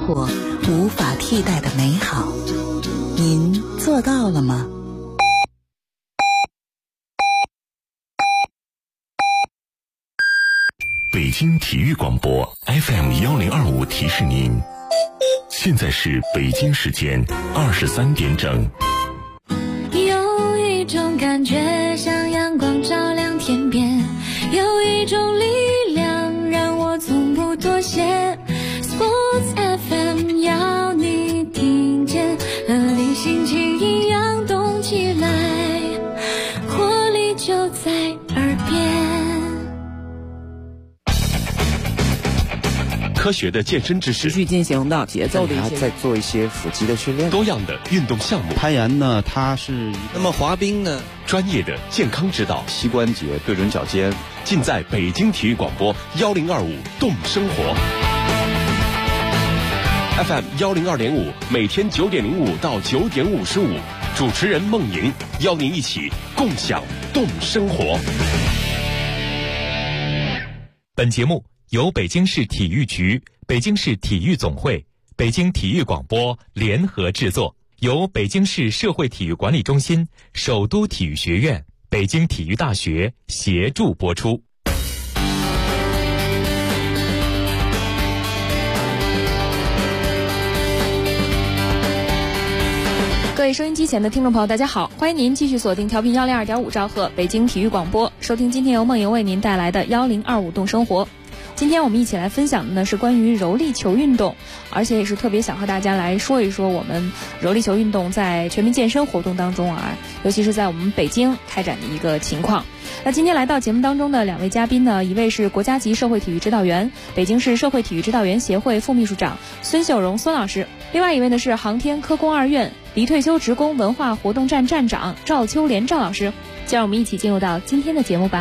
活无法替代的美好。您做到了吗？ 北京体育广播 FM1025提示您，现在是北京时间23点整。 有一种感觉像阳光照亮天边，有一种力量让我从不妥协。 Sports FM 要你听见，和你心情一样动起来，活力就在耳边。 科学的健身知识， 持续进行的节奏的一些， 在做一些腹肌的训练， 多样的运动项目。 攀岩呢，它是那么滑冰呢， 专业的健康指导， 膝关节对准脚尖， 尽在北京体育广播1025动生活 FM 102.5，每天9点05到9点55，主持人孟莹邀您一起共享动生活。 本节目由北京市体育局、北京市体育总会、北京体育广播联合制作，由北京市社会体育管理中心、首都体育学院、北京体育大学协助播出。 各位收音机前的听众朋友，大家好，欢迎您继续锁定调频102.5兆赫北京体育广播，收听今天由梦莹为您带来的1025动生活。今天我们一起来分享的呢是关于柔力球运动，而且也是特别想和大家来说一说我们柔力球运动在全民健身活动当中尤其是在我们北京开展的一个情况。那今天来到节目当中的两位嘉宾呢，一位是国家级社会体育指导员、北京市社会体育指导员协会副秘书长孙秀荣孙老师，另外一位呢是航天科工2院离退休职工文化活动站站长赵秋莲赵老师。就让我们一起进入到今天的节目吧。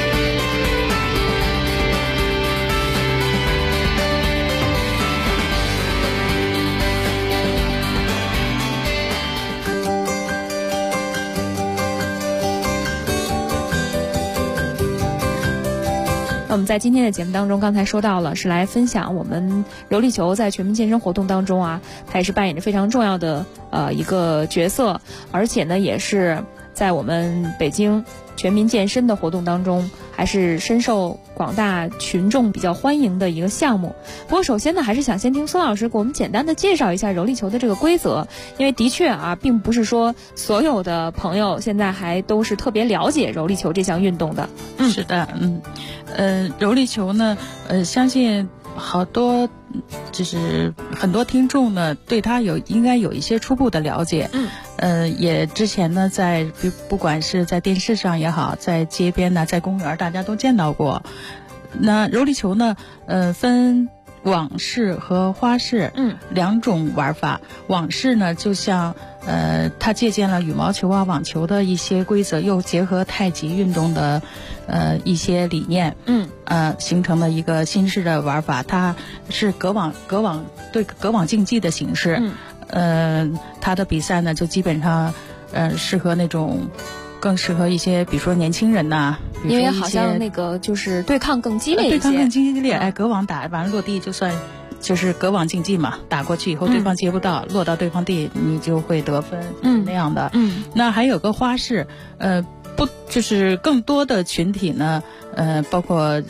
我们在今天的节目当中，刚才说到了是来分享我们柔力球在全民健身活动当中它也是扮演着非常重要的一个角色，而且呢也是在我们北京全民健身的活动当中还是深受广大群众比较欢迎的一个项目。不过首先呢，还是想先听孙老师给我们简单的介绍一下柔力球的这个规则，因为的确并不是说所有的朋友现在还都是特别了解柔力球这项运动的。 是的，柔力球呢，相信好多就是很多听众呢对它应该有一些初步的了解。也之前呢在不管是在电视上也好，在街边呢，在公园大家都见到过。那柔力球呢分网式和花式两种玩法。网式呢就像它借鉴了羽毛球网球的一些规则，又结合太极运动的一些理念，形成了一个新式的玩法。它是隔网竞技的形式。它的比赛呢就基本上适合那种更适合一些比如说年轻人呐， 因为好像那个就是对抗更激烈一些， 对抗更激烈。隔网打完了落地就算就是隔网竞技嘛，打过去以后对方接不到，落到对方地你就会得分，那样的。那还有个花式，就是更多的群体呢，包括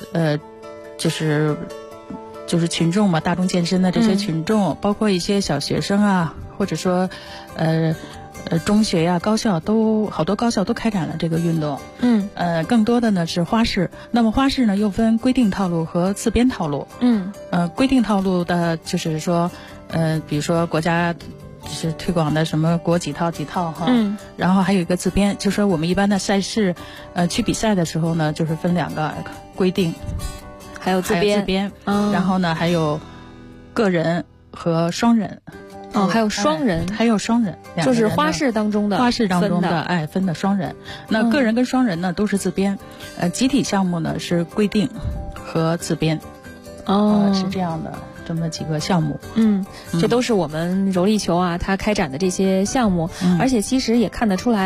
就是群众嘛，大众健身的这些群众，包括一些小学生或者说中学呀、高校都好多高校都开展了这个运动。更多的呢是花式。那么花式呢又分规定套路和自编套路。规定套路的就是说比如说国家就是推广的什么国几套然后还有一个自编，就是说我们一般的赛事去比赛的时候呢，就是分两个规定还有自编， 然后呢还有个人和双人。 还有双人， 就是花式当中的分的双人。那个人跟双人呢都是自编，集体项目呢是规定和自编。是这样的，这么几个项目。 这都是我们柔力球它开展的这些项目。而且其实也看得出来，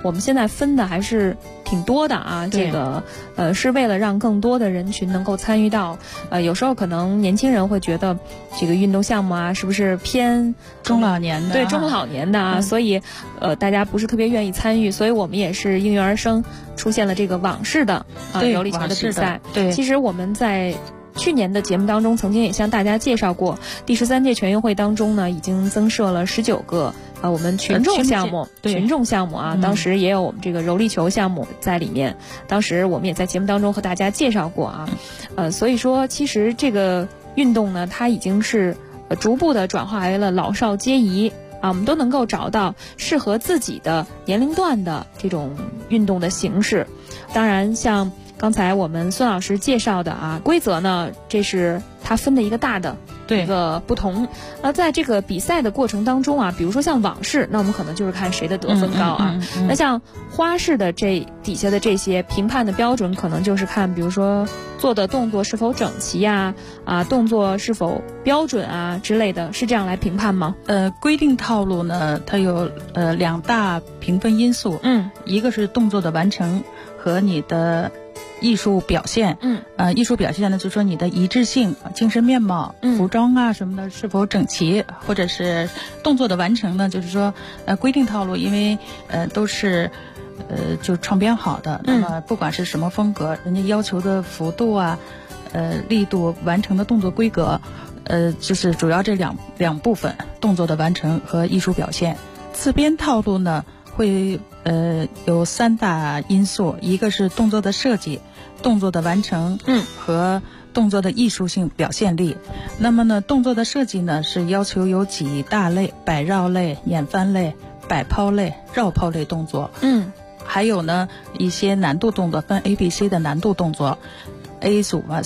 我们现在分的还是挺多的啊。这个是为了让更多的人群能够参与到。有时候可能年轻人会觉得这个运动项目啊，是不是偏中老年的？ 对，中老年的啊，所以大家不是特别愿意参与，所以我们也是应运而生，出现了这个网式的柔力球的比赛。 对， 其实我们在去年的节目当中，曾经也向大家介绍过，第13届全运会当中呢，已经增设了19个我们群众项目，群众项目啊，当时也有我们这个柔力球项目在里面。当时我们也在节目当中和大家介绍过啊，所以说其实这个运动呢，它已经是逐步的转化为了老少皆宜啊，我们都能够找到适合自己的年龄段的这种运动的形式。当然，像刚才我们孙老师介绍的啊，规则呢，这是它分的一个大的一个不同。那在这个比赛的过程当中啊，比如说像网式，那我们可能就是看谁的得分高啊。那像花式的这底下的这些评判的标准，可能就是看，比如说做的动作是否整齐呀，动作是否标准啊之类的，是这样来评判吗？ 规定套路呢，它有2大评分因素，一个是动作的完成和你的艺术表现，艺术表现呢，就是说你的一致性、精神面貌、服装啊什么的是否整齐，或者是动作的完成呢，就是说规定套路，因为都是就创编好的，那么不管是什么风格，人家要求的幅度啊、力度、完成的动作规格，就是主要这两部分，动作的完成和艺术表现。自编套路呢，会有3大因素，一个是动作的设计、动作的完成，和动作的艺术性表现力。那么呢，动作的设计呢，是要求有几大类：摆绕类、碾翻类、摆抛类、绕抛类动作。还有呢，一些难度动作，分 A、B、C 的难度动作。A 组嘛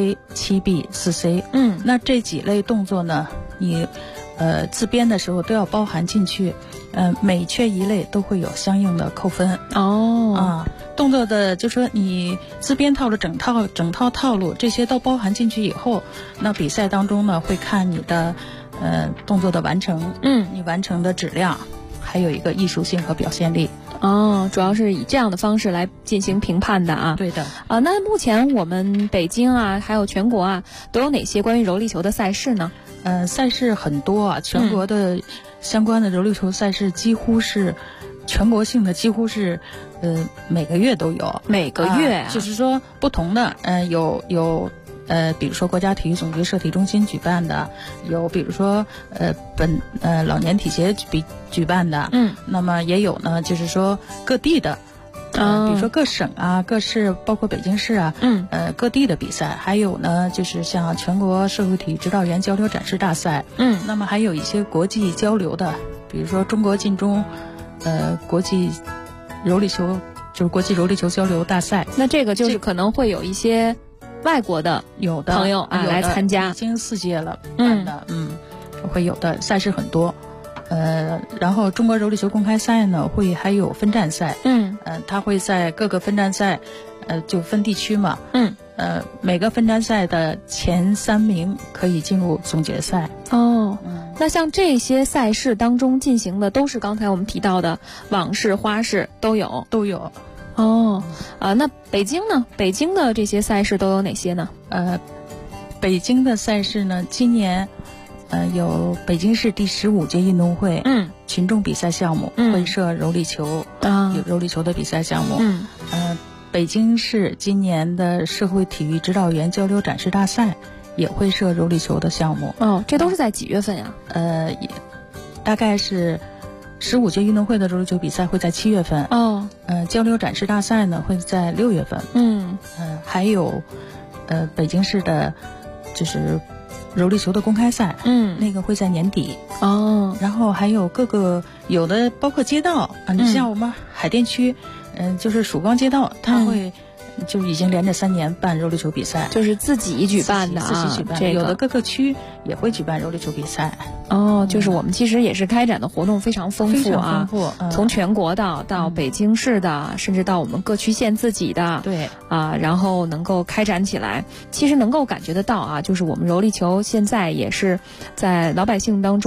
，4A、7B、4C。那这几类动作呢，你自编的时候都要包含进去。每缺一类都会有相应的扣分。动作的就说你自编套路整套套路这些都包含进去以后，那比赛当中呢会看你的动作的完成，你完成的质量，还有一个艺术性和表现力。 主要是以这样的方式来进行评判的啊。 对的。 那目前我们北京啊，还有全国啊，都有哪些关于柔力球的赛事呢？ 赛事很多啊，全国的相关的柔力球赛事几乎是全国性的，几乎是每个月都有。每个月啊，就是说不同的有比如说国家体育总局社体中心举办的，有比如说老年体协举办的，那么也有呢，就是说各地的。比如说各省啊、各市，包括北京市啊，各地的比赛，还有呢，就是像全国社会体育指导员交流展示大赛，那么还有一些国际交流的，比如说中国晋中，国际柔力球就是国际柔力球交流大赛。 那这个就是可能会有一些外国的有的朋友来参加， 已经4届了办的，会有的赛事很多。然后中国柔力球公开赛呢，还有分站赛，它会在各个分站赛，就分地区嘛，每个分站赛的前3名可以进入总决赛。 那像这些赛事当中进行的都是刚才我们提到的网式、花式都有。那北京呢？北京的这些赛事都有哪些呢？ 北京的赛事呢，今年有北京市第15届运动会，群众比赛项目会设柔力球，有柔力球的比赛项目。北京市今年的社会体育指导员交流展示大赛也会设柔力球的项目。 这都是在几月份呀？ 大概是15届运动会的柔力球比赛会在7月份。交流展示大赛呢会在6月份。还有北京市的就是柔力球的公开赛，那个会在年底。然后还有各个有的包括街道啊，你像我们海淀区，就是曙光街道，它会就已经连着3年办柔力球比赛， 就是自己举办的自己举办。有的各个区也会举办柔力球比赛。 就是我们其实也是开展的活动非常丰富啊，从全国的到北京市的，甚至到我们各区县自己的， 对然后能够开展起来，其实能够感觉得到啊，就是我们柔力球现在也是在老百姓当中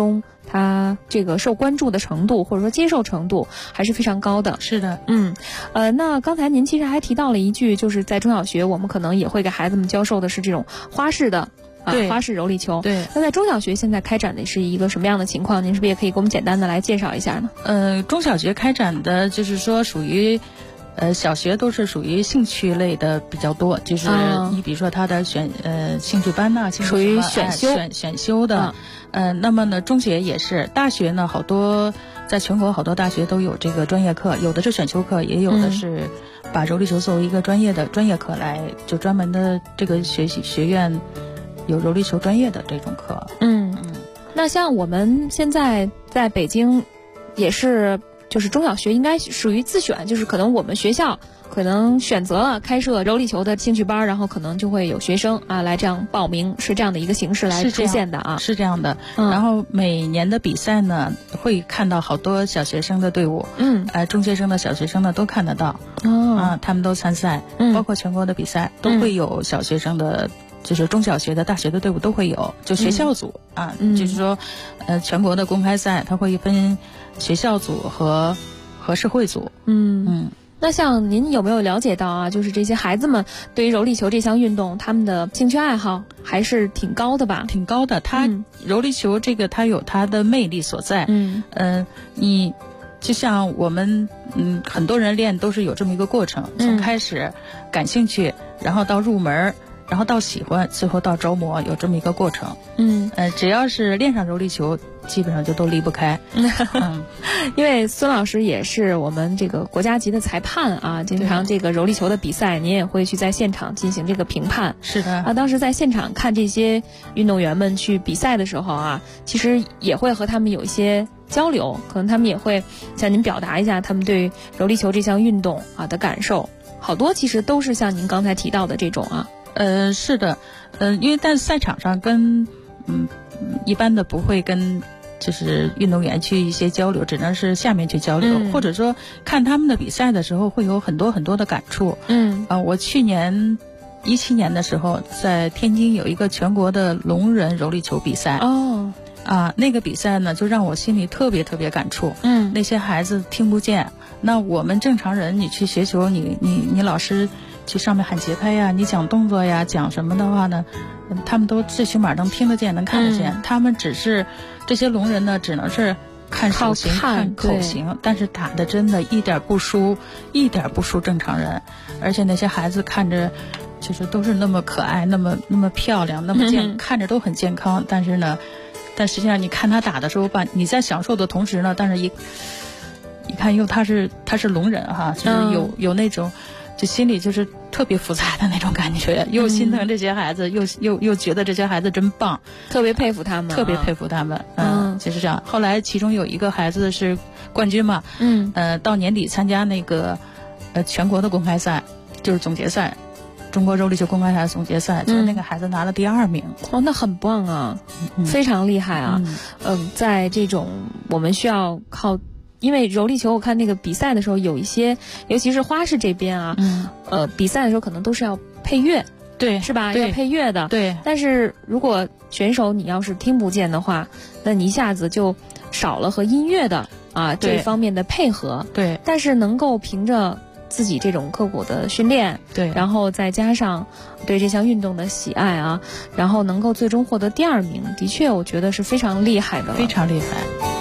它这个受关注的程度或者说接受程度还是非常高的。 是的， 那刚才您其实还提到了一句，就是在中小学我们可能也会给孩子们教授的是这种花式的花式柔力球。 对， 那在中小学现在开展的是一个什么样的情况？您是不是也可以给我们简单的来介绍一下呢？ 中小学开展的就是说属于。小学都是属于兴趣类的比较多，就是你比如说他的兴趣班呐， 属于选修的。那么呢，中学也是，大学呢好多在全国好多大学都有这个专业课，有的是选修课，也有的是把柔力球作为一个专业课来，就专门的这个学院有柔力球专业的这种课。 那像我们现在在北京也是。就是中小学应该属于自选，就是可能我们学校可能选择了开设柔力球的兴趣班，然后可能就会有学生来这样报名，是这样的一个形式来出现的是这样的。然后每年的比赛呢，会看到好多小学生的队伍，中学生的小学生呢都看得到，他们都参赛，包括全国的比赛都会有小学生的。就是中小学的、大学的队伍都会有，就学校组就是说，全国的公开赛，它会分学校组和社会组。 那像您有没有了解到就是这些孩子们对于柔力球这项运动，他们的兴趣爱好还是挺高的吧？ 挺高的，柔力球这个它有它的魅力所在。你就像我们很多人练都是有这么一个过程，从开始感兴趣，然后到入门。然后到喜欢，最后到着魔，有这么一个过程。只要是练上柔力球，基本上就都离不开。 因为孙老师也是我们这个国家级的裁判经常这个柔力球的比赛，您也会去在现场进行这个评判。 是的当时在现场看这些运动员们去比赛的时候其实也会和他们有一些交流，可能他们也会向您表达一下他们对柔力球这项运动的感受。好多其实都是像您刚才提到的这种是的，因为在赛场上跟一般的不会跟就是运动员去一些交流，只能是下面去交流，或者说看他们的比赛的时候会有很多很多的感触。我去年17年的时候在天津有一个全国的聋人柔力球比赛。那个比赛呢就让我心里特别特别感触。那些孩子听不见，那我们正常人你去学球，你老师去上面喊节拍呀，你讲动作呀，讲什么的话呢，他们都最起码能听得见，能看得见。他们只是这些聋人呢，只能是看手型、看口型，但是打的真的一点不输正常人。而且那些孩子看着就是都是那么可爱，那么漂亮，那么看着都很健康。但实际上你看他打的时候吧，你在享受的同时呢，但是一看又他是聋人就是有那种。就心里就是特别复杂的那种感觉，又心疼这些孩子，又觉得这些孩子真棒， 特别佩服他们， 就是这样。后来其中有一个孩子是冠军嘛，到年底参加那个全国的公开赛，就是总决赛，中国柔力球公开赛总决赛，就是那个孩子拿了第2名。 那很棒啊，非常厉害啊。在这种我们需要靠。因为柔力球我看那个比赛的时候有一些，尤其是花式这边比赛的时候可能都是要配乐， 对， 是吧？要配乐的， 对。 但是如果选手你要是听不见的话，那你一下子就少了和音乐的这方面的配合， 对。 但是能够凭着自己这种刻苦的训练， 对， 然后再加上对这项运动的喜爱然后能够最终获得第2名，的确我觉得是非常厉害的了， 非常厉害。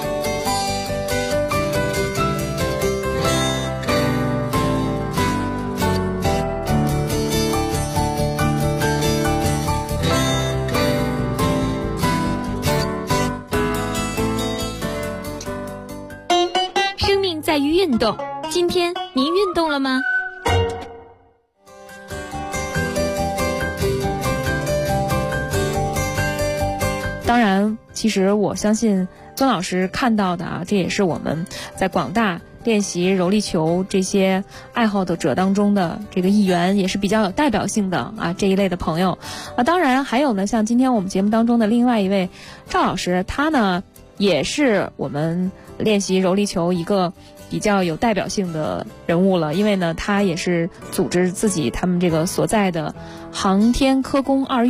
在于运动，今天您运动了吗？ 当然，其实我相信孙老师看到的这也是我们在广大练习柔力球这些爱好者当中的这个一员，也是比较有代表性的这一类的朋友当然还有呢，像今天我们节目当中的另外一位赵老师，他呢也是我们练习柔力球一个比较有代表性的人物了，因为呢他也是组织他们这个所在的航天科工2院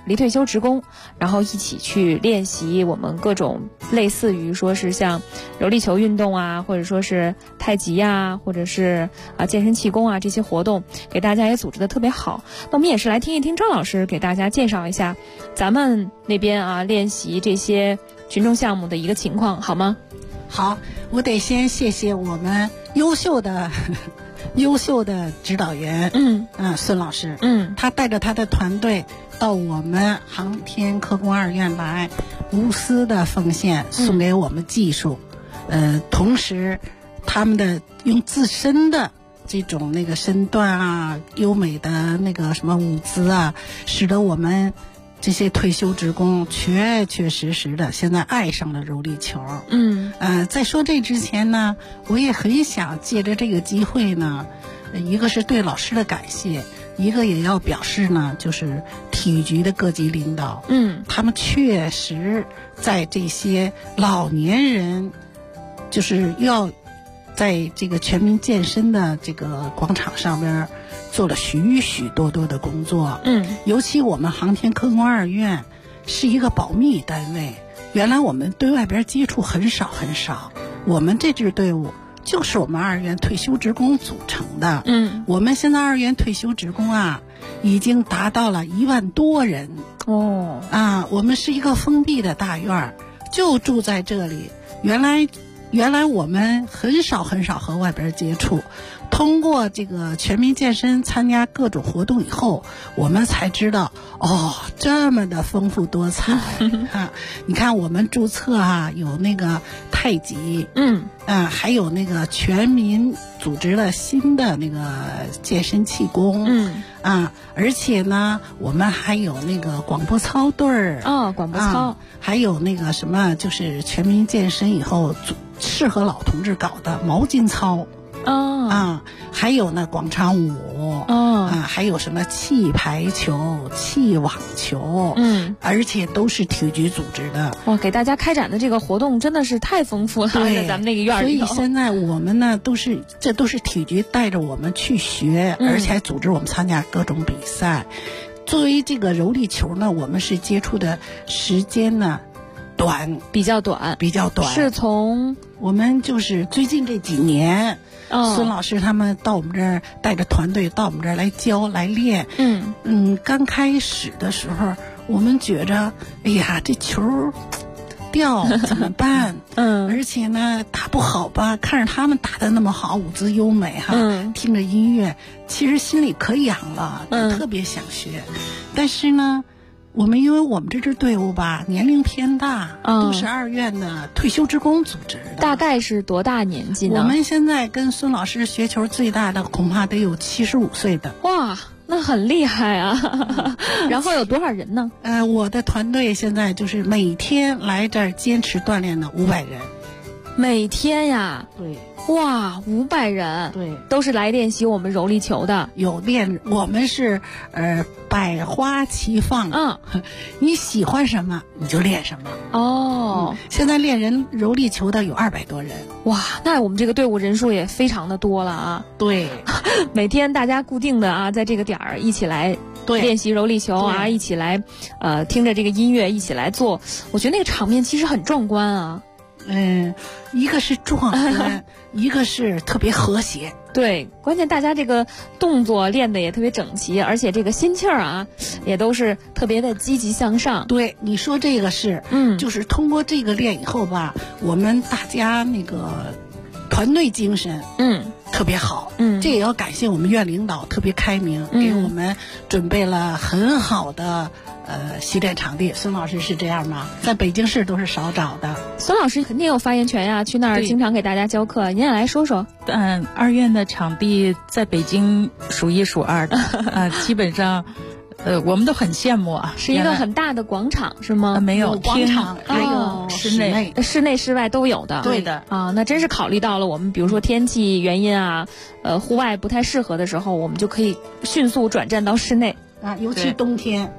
离退休职工，然后一起去练习我们各种类似于说是像柔力球运动啊，或者说是太极呀，或者是健身气功啊这些活动，给大家也组织的特别好。那我们也是来听一听张老师给大家介绍一下咱们那边练习这些群众项目的一个情况，好吗？ 好，我得先谢谢我们优秀的指导员，孙老师，他带着他的团队到我们航天科工二院来，无私的奉献，送给我们技术，同时他们的用自身的这种那个身段啊，优美的那个什么舞姿啊，使得我们这些退休职工确实的现在爱上了柔力球。在说这之前呢，我也很想借着这个机会呢，一个是对老师的感谢，一个也要表示呢，就是体育局的各级领导，他们确实在这些老年人，就是要在这个全民健身的这个广场上边做了许许多多的工作。尤其我们航天科工二院是一个保密单位，原来我们对外边接触很少，我们这支队伍就是我们二院退休职工组成的。我们现在二院退休职工已经达到了1万多人。我们是一个封闭的大院，就住在这里。原来我们很少和外边接触，通过这个全民健身参加各种活动以后，我们才知道这么的丰富多彩。你看我们注册有那个太极，还有那个全民组织了新的那个健身气功，而且呢我们还有那个广播操队儿， 广播操， 还有那个什么就是全民健身以后适合老同志搞的毛巾操，还有呢广场舞，还有什么气排球、气网球，而且都是体育局组织的。 哇，给大家开展的这个活动真的是太丰富了，在咱们那个院里头。 所以现在我们呢都是体育局带着我们去学，而且还组织我们参加各种比赛。作为这个柔力球呢，我们是接触的时间呢比较短， 是从我们就是最近这几年，孙老师他们到我们这儿带着团队到我们这儿来教来练。刚开始的时候我们觉着哎呀这球掉怎么办？而且呢打不好吧，看着他们打得那么好，舞姿优美听着音乐，其实心里可痒了，特别想学。但是呢因为我们这支队伍吧年龄偏大，都是二院的退休职工组织的。 大概是多大年纪呢？ 我们现在跟孙老师学球最大的恐怕得有75岁的。 哇，那很厉害啊！然后有多少人呢？ 我的团队现在就是每天来这儿坚持锻炼的500人。 每天呀？ 对。 哇，500人， 对， 都是来练习我们柔力球的。 我们是百花齐放，你喜欢什么你就练什么。现在练柔力球的有200多人。 哇，那我们这个队伍人数也非常的多了啊。 对， 每天大家固定的在这个点儿一起来练习柔力球一起来听着这个音乐一起来做，我觉得那个场面其实很壮观啊。 一个是壮观，一个是特别和谐。 对，关键大家这个动作练得也特别整齐，而且这个心气儿也都是特别的积极向上。 对，你说这个是，就是通过这个练以后吧，我们大家那个团队精神，特别好。这也要感谢我们院领导特别开明，给我们准备了很好的习练场地。孙老师是这样吗？在北京市都是少找的。 孙老师肯定有发言权呀，去那儿经常给大家教课，您也来说说。 二院的场地在北京数1数2的，基本上。我们都很羡慕啊， 是一个很大的广场是吗？ 没有广场，还有室内室外都有的。 对的那真是考虑到了我们比如说天气原因户外不太适合的时候，我们就可以迅速转战到室内尤其冬天。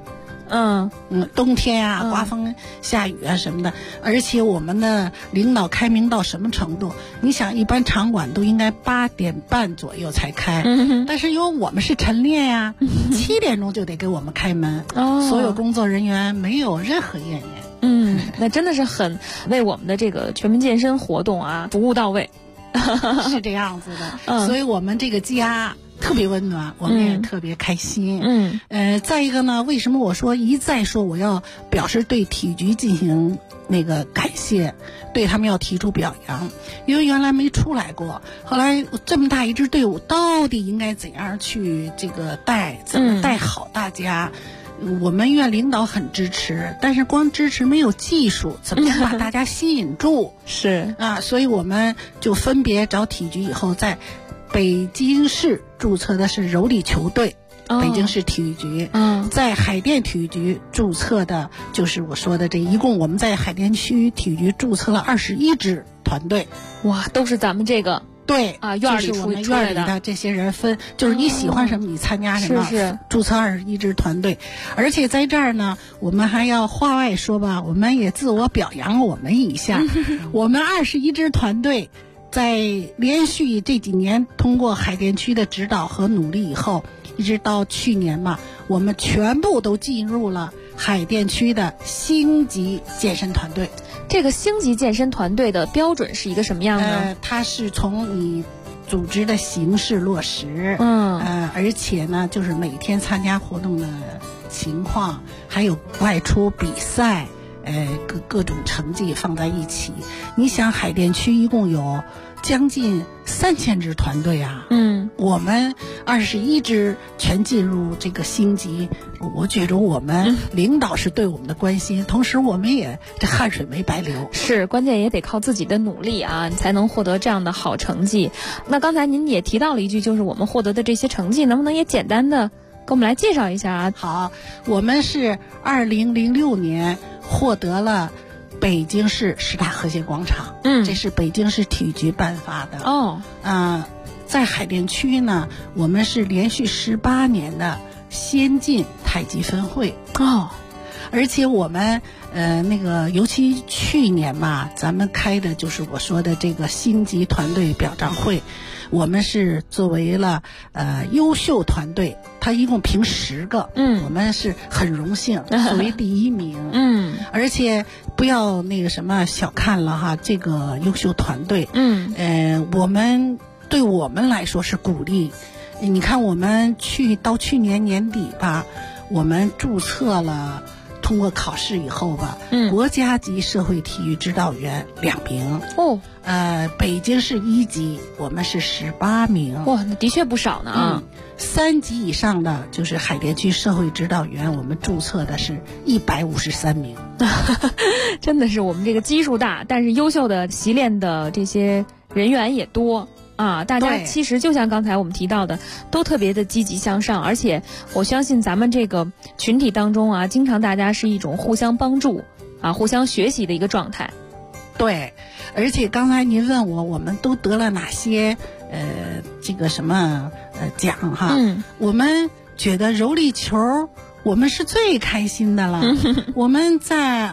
冬天啊，刮风下雨啊什么的，而且我们的领导开明到什么程度？你想，一般场馆都应该8点半左右才开，但是因为我们是晨练呀，7点钟就得给我们开门，所有工作人员没有任何怨言。 那真的是很为我们的这个全民健身活动啊服务到位， 是这样子的。所以我们这个家特别温暖，我们也特别开心。再一个呢，为什么我说一再说我要表示对体育局进行那个感谢，对他们要提出表扬？因为原来没出来过，后来这么大一支队伍，到底应该怎样去这个带，怎么带好大家？我们院领导很支持，但是光支持没有技术，怎么样把大家吸引住？ 是啊，所以我们就分别找体育局以后，在北京市注册的是柔力球队，北京市体育局。在海淀体育局注册的就是我说的这一共我们在海淀区体育局注册了21支团队。 哇，都是咱们这个对啊，院里就是我们院里的这些人分，就是你喜欢什么你参加什么， 是注册21支团队。而且在这儿呢，我们还要话外说吧，我们也自我表扬我们一下。我们21支团队在连续这几年通过海淀区的指导和努力以后，一直到去年嘛，我们全部都进入了海淀区的星级健身团队。 这个星级健身团队的标准是一个什么样呢？ 它是从你组织的形式落实，而且呢，就是每天参加活动的情况，还有外出比赛，各种成绩放在一起。你想，海淀区一共有将近3000支团队啊，我们21支全进入这个星级，我觉着我们领导是对我们的关心，同时我们也这汗水没白流。 是，关键也得靠自己的努力啊，你才能获得这样的好成绩。那刚才您也提到了一句，就是我们获得的这些成绩，能不能也简单的给我们来介绍一下啊？ 好，我们是2006年获得了北京市10大和谐广场，这是北京市体育局颁发的。在海淀区呢，我们是连续18年的先进太极分会。而且我们那个尤其去年嘛，咱们开的就是我说的这个星级团队表彰会，我们是作为了优秀团队，他一共评10个，我们是很荣幸作为第1名。而且不要那个什么小看了哈，这个优秀团队，我们对我们来说是鼓励。你看我们到去年年底吧，我们注册了，通过考试以后吧，国家级社会体育指导员2名。北京市1级我们是18名。 哇，那的确不少呢啊。 3级以上的就是海淀区社会指导员，我们注册的是153名。 真的是我们这个基数大，但是优秀的习练的这些人员也多啊。大家其实就像刚才我们提到的，都特别的积极向上，而且我相信咱们这个群体当中啊，经常大家是一种互相帮助啊、互相学习的一个状态。 对，而且刚才您问我们都得了哪些这个什么奖哈？我们觉得柔力球我们是最开心的了。我们在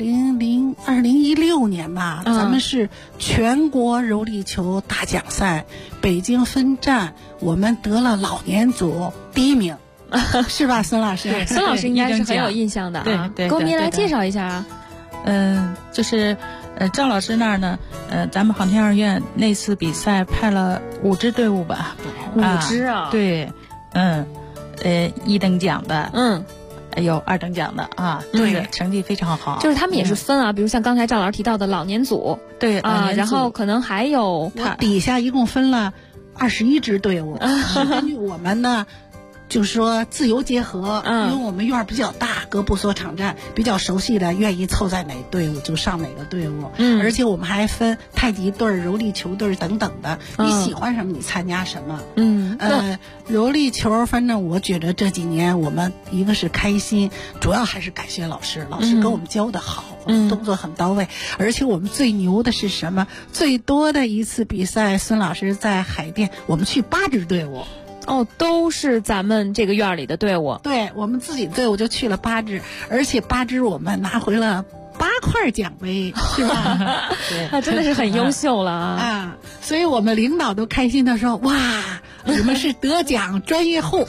2016年吧，咱们是全国柔力球大奖赛北京分站，我们得了老年组第1名。是吧，孙老师？ 孙老师应该是很有印象的啊， 对， 给我们来介绍一下啊。 就是赵老师那儿呢，咱们航天二院那次比赛派了5支队伍吧 ，5支啊， 对，1等奖的，有2等奖的啊，对，成绩非常好。 就是他们也是分啊，比如像刚才赵老师提到的老年组， 对啊，然后可能还有他底下一共分了21支队伍，根据我们呢。就是说自由结合，因为我们院比较大，各部所场站比较熟悉的，愿意凑在哪队伍就上哪个队伍。而且我们还分太极队、柔力球队等等的，你喜欢什么你参加什么。柔力球反正我觉得这几年我们一个是开心，主要还是感谢老师给我们教的好，动作很到位。而且我们最牛的是什么？最多的一次比赛，孙老师在海淀，我们去8支队伍。 哦，都是咱们这个院里的队伍。 对，我们自己队伍就去了8支，而且8支我们拿回了8块奖杯，是吧？对， 那真的是很优秀了啊！所以我们领导都开心的说：“哇，你们是得奖专业户。”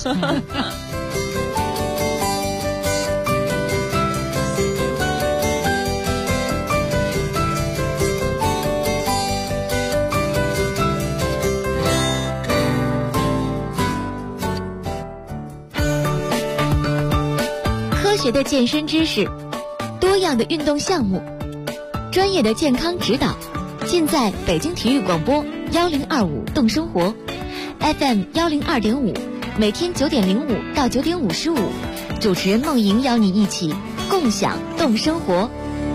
科学的健身知识，多样的运动项目，专业的健康指导，尽在北京体育广播1025动生活 FM 102.5，每天9点05到9点55，主持人梦莹邀你一起共享动生活。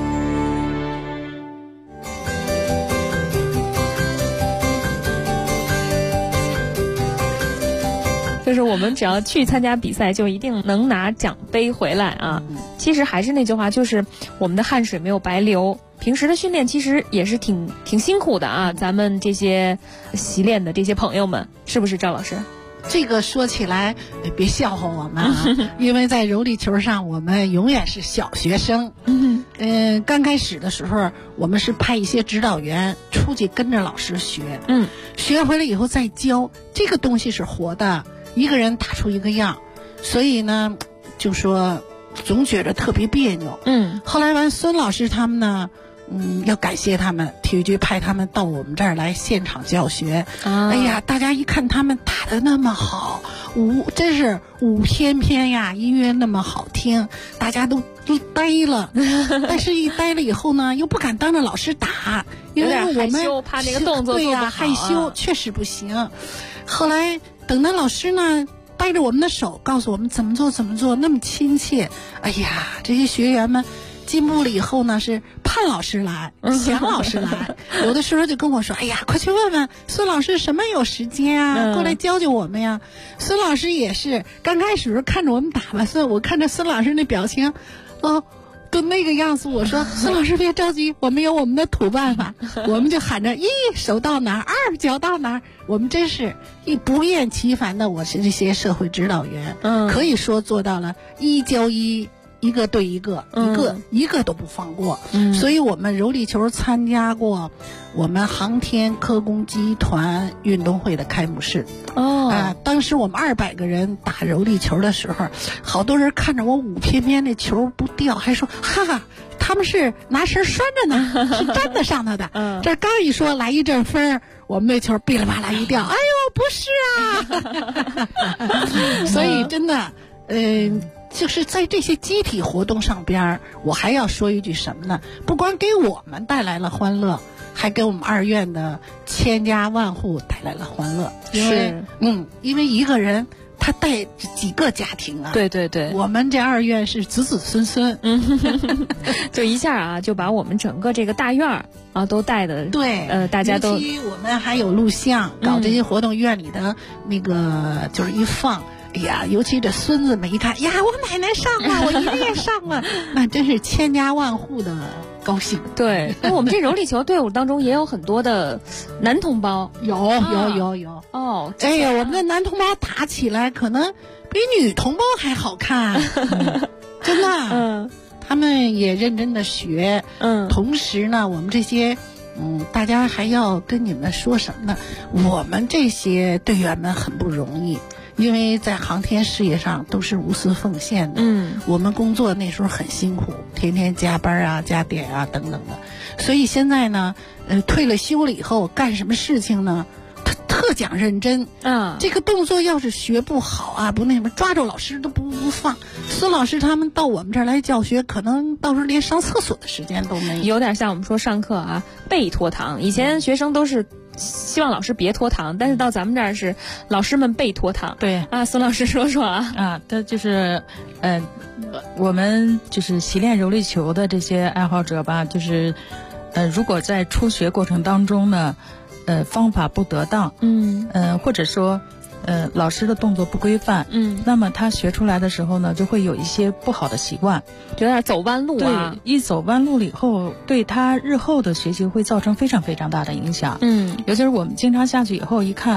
就是我们只要去参加比赛，就一定能拿奖杯回来啊！其实还是那句话，就是我们的汗水没有白流。平时的训练其实也是挺辛苦的啊！咱们这些习练的这些朋友们，是不是赵老师？ 这个说起来别笑话我们啊，因为在柔力球上我们永远是小学生。刚开始的时候我们是派一些指导员出去跟着老师学，学回来以后再教。这个东西是活的，一个人打出一个样，所以呢就说总觉得特别别扭。后来孙老师他们呢要感谢他们，体育局派他们到我们这儿来现场教学。哎呀，大家一看他们打得那么好，真是舞翩翩呀，音乐那么好听，大家都呆了。但是一呆了以后呢，又不敢当着老师打，因为我们怕那个动作做不好。 对呀，害羞，确实不行。后来等到老师呢掰着我们的手告诉我们怎么做，那么亲切。哎呀，这些学员们进步了以后呢，是盼老师来，想老师来。有的时候就跟我说：“哎呀，快去问问孙老师什么有时间啊，过来教教我们呀。”孙老师也是刚开始看着我们打吧，我看着孙老师那表情，都那个样子。我说：“孙老师别着急，我们有我们的土办法。”我们就喊着：“1手到哪儿，2脚到哪儿。”我们真是不厌其烦的，我是这些社会指导员，可以说做到了1教1。一个对一个，一个都不放过。所以我们柔力球参加过我们航天科工集团运动会的开幕式。当时我们200个人打柔力球的时候，好多人看着我舞翩翩的球不掉，还说哈哈，他们是拿绳拴着呢，是粘在上头的。这刚一说来一阵风，我们那球哔哩吧啦一掉，哎呦，不是啊！所以真的，就是在这些集体活动上边，我还要说一句什么呢？不光给我们带来了欢乐，还给我们2院的千家万户带来了欢乐。因为一个人他带几个家庭啊？ 对， 我们这2院是子子孙孙， 就一下啊，就把我们整个这个大院啊都带的。 对， 大家都。 尤其我们还有录像，搞这些活动，院里的那个就是一放。哎呀，尤其这孙子们一看呀，我奶奶上了，我姨爷也上了，那真是千家万户的高兴。 对，那我们这柔力球队伍当中也有很多的男同胞， 有。 哦， 哎呀，我们的男同胞打起来可能比女同胞还好看，真的。他们也认真的学，同时呢，我们这些。大家还要跟你们说什么呢？我们这些队员们很不容易，因为在航天事业上都是无私奉献的。我们工作那时候很辛苦，天天加班啊、加点啊等等的。所以现在呢，退了休了以后干什么事情呢？特讲认真这个动作要是学不好啊，不那什么，抓住老师都不放。孙老师他们到我们这儿来教学，可能到时候连上厕所的时间都没有。 有点像我们说上课啊，被拖堂。以前学生都是希望老师别拖堂，但是到咱们这儿是老师们被拖堂。 对啊，孙老师说说啊。 这就是我们就是习练柔力球的这些爱好者吧，就是如果在初学过程当中呢，方法不得当，或者说老师的动作不规范，那么他学出来的时候呢，就会有一些不好的习惯， 有点走弯路啊。 对，一走弯路了以后，对他日后的学习会造成非常非常大的影响。尤其是我们经常下去以后一看，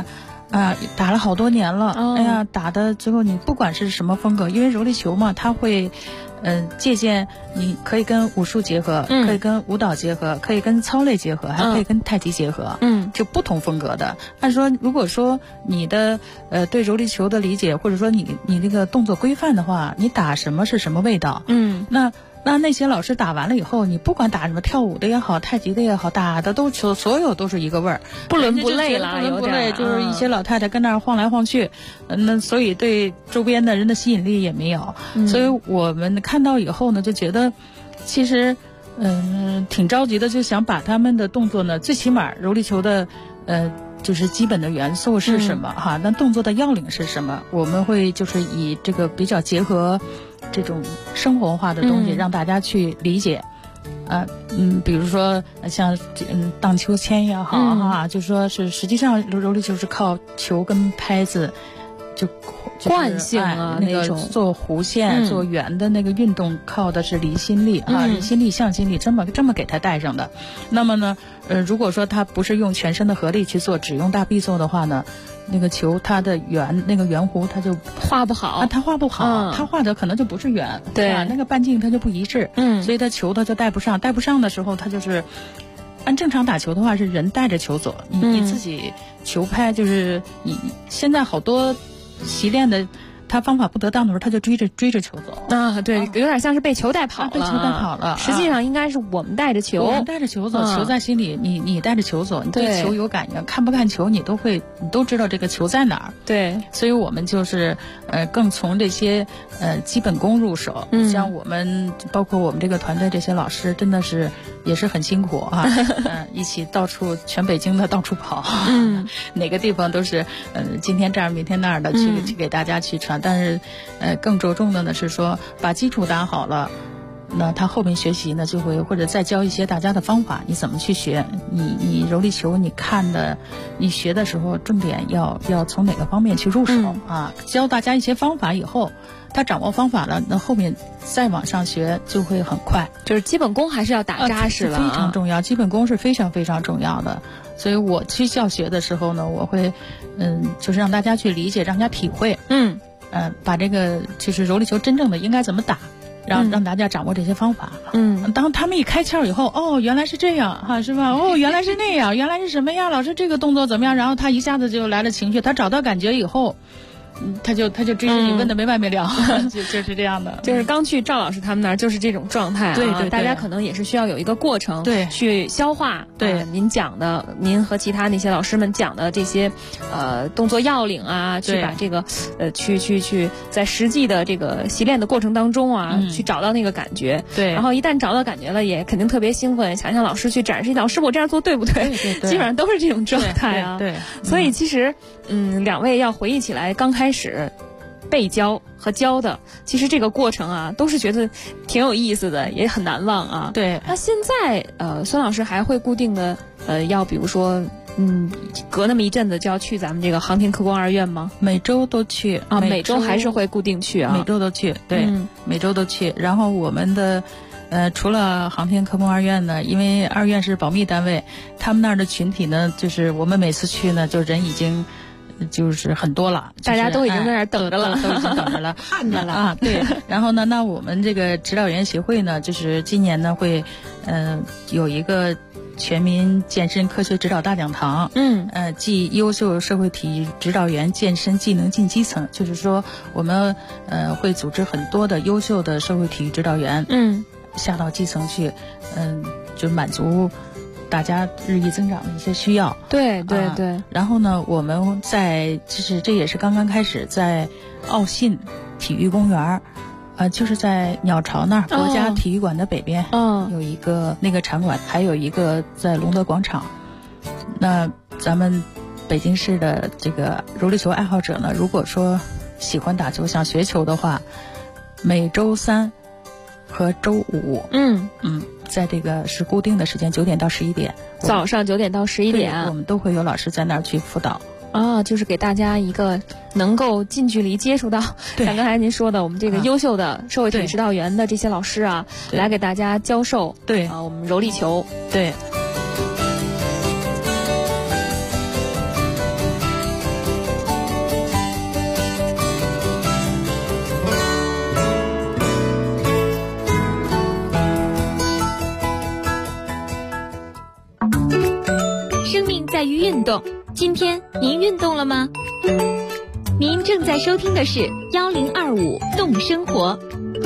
打了好多年了。哎呀，打的最后你不管是什么风格，因为柔力球嘛，它会借鉴，你可以跟武术结合，可以跟舞蹈结合，可以跟操类结合，还可以跟太极结合，就不同风格的。按说如果说你的对柔力球的理解，或者说你那个动作规范的话，你打什么是什么味道，那些老师打完了以后，你不管打什么跳舞的也好，太极的也好，打的都所有都是一个味儿， 不伦不类了， 不伦不类，就是一些老太太跟那儿晃来晃去，那所以对周边的人的吸引力也没有。所以我们看到以后呢，就觉得其实挺着急的，就想把他们的动作呢，最起码柔力球的就是基本的元素是什么哈？那动作的要领是什么？我们会就是以这个比较结合这种生活化的东西，让大家去理解。比如说像荡秋千也好哈，就说是实际上柔力球是靠球跟拍子就惯性那个做弧线、做圆的那个运动，靠的是离心力离心力、向心力这么给它带上的。那么呢，如果说它不是用全身的合力去做，只用大臂做的话呢，那个球它的那个圆弧它就画不好， 它画不好，它画的可能就不是圆， 对， 那个半径它就不一致，所以它球它就带不上的时候，它就是按正常打球的话是人带着球走，你自己球拍就是你现在好多习练的，他方法不得当的时候，他就追着球走对，有点像是被球带跑了， 被球带跑了。 实际上应该是我们带着球， 我们带着球走，球在心里，你带着球走，你对球有感应，看不看球你都知道这个球在哪儿。 对， 所以我们就是更从这些基本功入手。像我们包括我们这个团队这些老师，真的是也是很辛苦啊，一起到处全北京的到处跑，哪个地方都是今天这儿明天那儿的去给大家去传。但是更着重的呢是说把基础打好了，那他后面学习呢就会，或者再教一些大家的方法，你怎么去学，你柔力球你学的时候重点要从哪个方面去入手教大家一些方法以后，他掌握方法了，那后面再往上学就会很快。 就是基本功还是要打扎实了， 非常重要，基本功是非常非常重要的。所以我去教学的时候呢，我会就是让大家去理解，让大家体会，把这个就是柔力球真正的应该怎么打，让大家掌握这些方法。当他们一开窍以后，原来是这样是吧？原来是那样，原来是什么呀？老师这个动作怎么样？然后他一下子就来了情绪，他找到感觉以后。他就追着你问的没完没了，就是这样的。 就是刚去赵老师他们那儿就是这种状态啊， 对， 大家可能也是需要有一个过程， 对， 去消化， 对， 您和其他那些老师们讲的这些动作要领啊，去把这个去在实际的这个习练的过程当中啊，去找到那个感觉， 对， 然后一旦找到感觉了，也肯定特别兴奋，想老师去展示老师我这样做对不对？ 对， 基本上都是这种状态啊， 对， 所以其实两位要回忆起来刚开始被教和教的，其实这个过程啊，都是觉得挺有意思的，也很难忘啊。 对， 那现在孙老师还会固定的要比如说隔那么一阵子就要去咱们这个航天科工二院吗？ 每周都去啊，每周还是会固定去啊， 每周都去，对，每周都去。然后我们的除了航天科工二院呢，因为二院是保密单位，他们那儿的群体呢，就是我们每次去呢，就人已经就是很多了， 大家都已经在那儿等着了， 都已经等着了， 看着了啊。对，然后呢，那我们这个指导员协会呢，就是今年呢会有一个全民健身科学指导大讲堂，即优秀社会体育指导员健身技能进基层，就是说我们会组织很多的优秀的社会体育指导员，下到基层去，就满足大家日益增长的一些需要。 对。 然后呢，我们这也是刚刚开始，在奥信体育公园，就是在鸟巢那儿，国家体育馆的北边，有一个那个场馆，还有一个在隆德广场。那咱们北京市的这个柔力球爱好者呢，如果说喜欢打球、想学球的话，每周三和周五，在这个是固定的时间9点到11点， 早上9点到11点， 我们都会有老师在那儿去辅导。 就是给大家一个能够近距离接触到，像刚才您说的，我们这个优秀的社会体育指导员的这些老师啊，来给大家教授，我们柔力球， 对。 生命在于运动。今天您运动了吗？您正在收听的是1025动生活。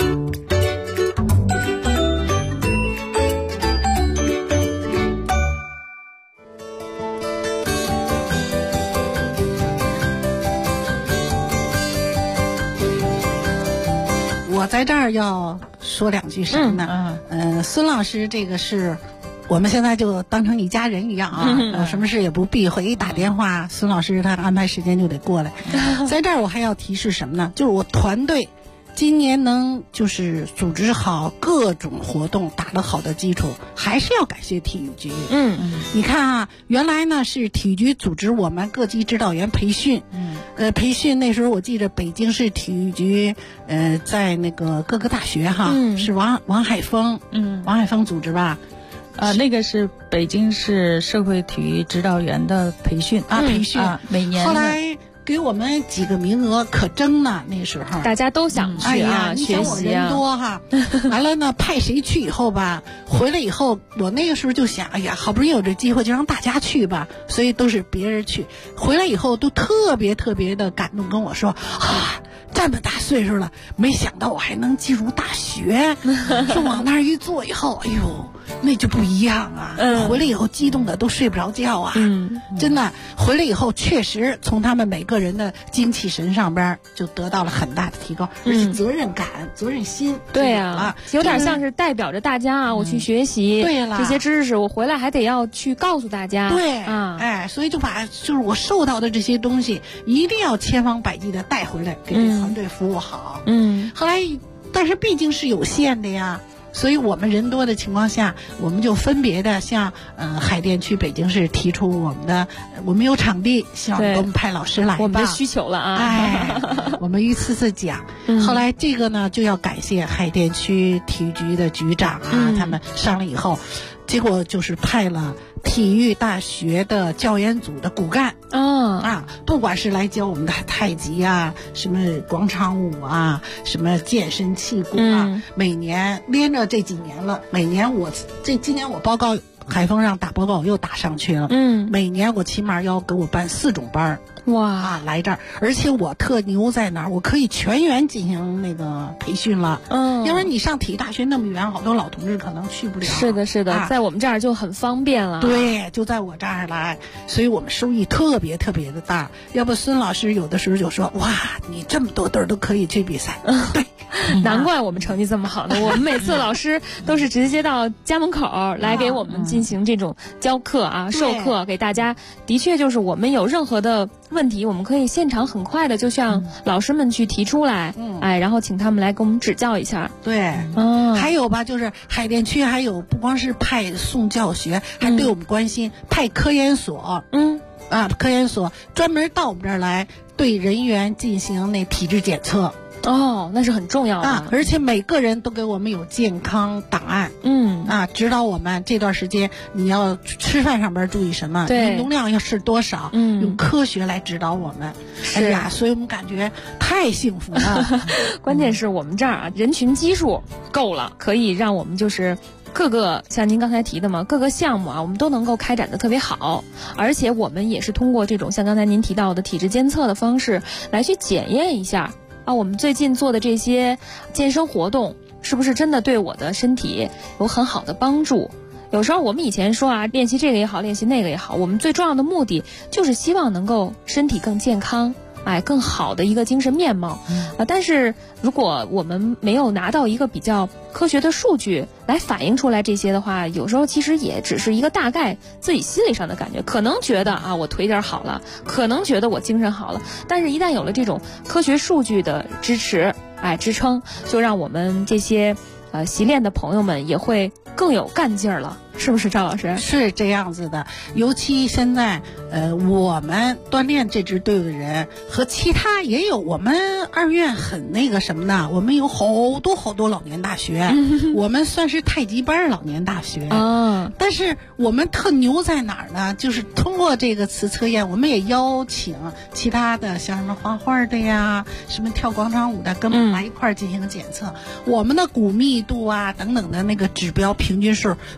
我在这儿要说两句什么呢？孙老师这个是我们现在就当成一家人一样啊，有什么事也不避讳，一打电话孙老师他安排时间就得过来。在这儿我还要提示什么呢？就是我团队今年能就是组织好各种活动，打了好的基础，还是要感谢体育局。你看啊，原来呢是体育局组织我们各级指导员培训，培训那时候我记得北京市体育局，在那个各个大学哈，是王海峰组织吧？ 那个是北京市社会体育指导员的培训每年。 后来给我们几个名额可争呢，那时候大家都想去学习人多哈。完了呢，派谁去以后吧，回来以后我那个时候就想，哎呀，好不容易有这机会，就让大家去吧，所以都是别人去。回来以后都特别特别的感动，跟我说啊，这么大岁数了，没想到我还能进入大学。说往那儿一坐以后，哎呦，那就不一样啊！回来以后激动的都睡不着觉啊！真的，回来以后确实从他们每个人的精气神上边就得到了很大的提高，而且责任感、责任心， 对啊，有点像是代表着大家啊，我去学习这些知识，我回来还得要去告诉大家。 对啊，所以就把就是我受到的这些东西，一定要千方百计的带回来，给这团队服务好。后来，但是毕竟是有限的呀。所以我们人多的情况下，我们就分别的向海淀区北京市提出我们有场地，希望给我们派老师来吧， 我们的需求了啊。 我们一次次讲。后来这个呢，就要感谢海淀区体育局的局长啊，他们上来以后，结果就是派了体育大学的教研组的骨干不管是来教我们的太极啊，什么广场舞啊，什么健身气功啊，每年连着这几年了，每年今年我报告海峰让打报告，我又打上去了。每年我起码要给我办4种班来这儿，而且我特牛在哪儿？我可以全员进行那个培训了。要不然你上体育大学那么远，好多老同志可能去不了。 是的，在我们这儿就很方便了。 对，就在我这儿来，所以我们收益特别特别的大。要不孙老师有的时候就说：“哇，你这么多队都可以去比赛。”对。 难怪我们成绩这么好呢。我们每次老师都是直接到家门口来给我们进行这种教课啊、授课给大家。的确就是我们有任何的问题，我们可以现场很快的就向老师们去提出来，然后请他们来给我们指教一下。 对，还有吧，就是海淀区还有不光是派送教学，还对我们关心，派科研所，科研所专门到我们这儿来对人员进行那体质检测。 那是很重要的而且每个人都给我们有健康档案，指导我们这段时间你要吃饭上边注意什么，运动量要是多少，用科学来指导我们。哎呀，所以我们感觉太幸福了。 关键是我们这儿人群基数够了，可以让我们就是各个像您刚才提的嘛，各个项目我们都能够开展的特别好，而且我们也是通过这种像刚才您提到的体质监测的方式来去检验一下我们最近做的这些健身活动是不是真的对我的身体有很好的帮助。有时候我们以前说练习这个也好，练习那个也好，我们最重要的目的就是希望能够身体更健康，更好的一个精神面貌。但是如果我们没有拿到一个比较科学的数据来反映出来这些的话，有时候其实也只是一个大概自己心理上的感觉，可能觉得我腿点好了，可能觉得我精神好了，但是一旦有了这种科学数据的支持支撑，就让我们这些习练的朋友们也会更有干劲儿了，是不是赵老师？ 是这样子的，尤其现在我们锻炼这支队伍的人和其他也有，我们二院很那个什么呢，我们有好多老年大学，我们算是太极班老年大学但是我们特牛在哪儿呢？就是通过这个次测验，我们也邀请其他的像什么画画的呀，什么跳广场舞的，跟我们来一块儿进行检测，我们的骨密度等等的那个指标平均数比他们要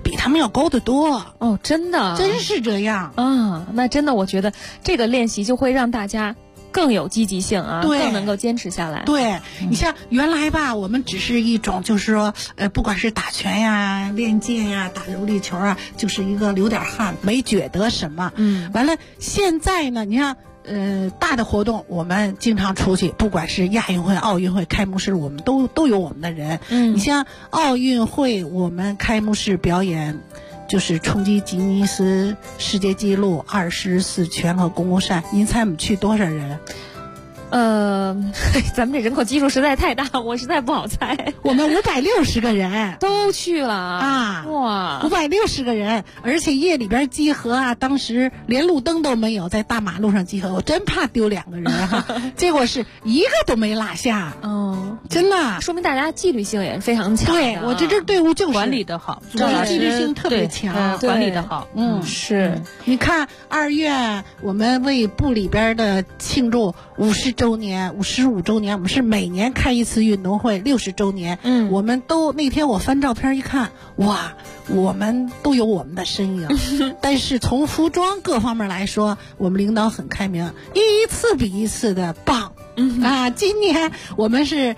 高得多。 哦，真的， 真是这样啊！那真的，我觉得这个练习就会让大家更有积极性啊，更能够坚持下来。 对，你像原来吧，我们只是一种就是说，不管是打拳呀、练剑呀、打柔力球啊，就是一个流点汗，没觉得什么。完了，现在呢，你像大的活动，我们经常出去，不管是亚运会、奥运会开幕式，我们都有我们的人。你像奥运会，我们开幕式表演。就是冲击吉尼斯世界纪录24拳和公共扇，您猜我们去多少人？ 咱们这人口基数实在太大，我实在不好猜。 我们560个人都去了啊！ 哇 ，560个人，而且夜里边集合啊，当时连路灯都没有，在大马路上集合，我真怕丢2个人哈。结果是一个都没落下，真的， 说明大家纪律性也是非常强的。 对，我这支队伍就是管理的好， 纪律性特别强， 管理的好。 是。 你看2月我们为部里边的庆祝50周年、55周年，我们是每年开一次运动会，60周年。我们都那天我翻照片一看，哇，我们都有我们的身影。但是从服装各方面来说，我们领导很开明，一次比一次的棒。今年我们是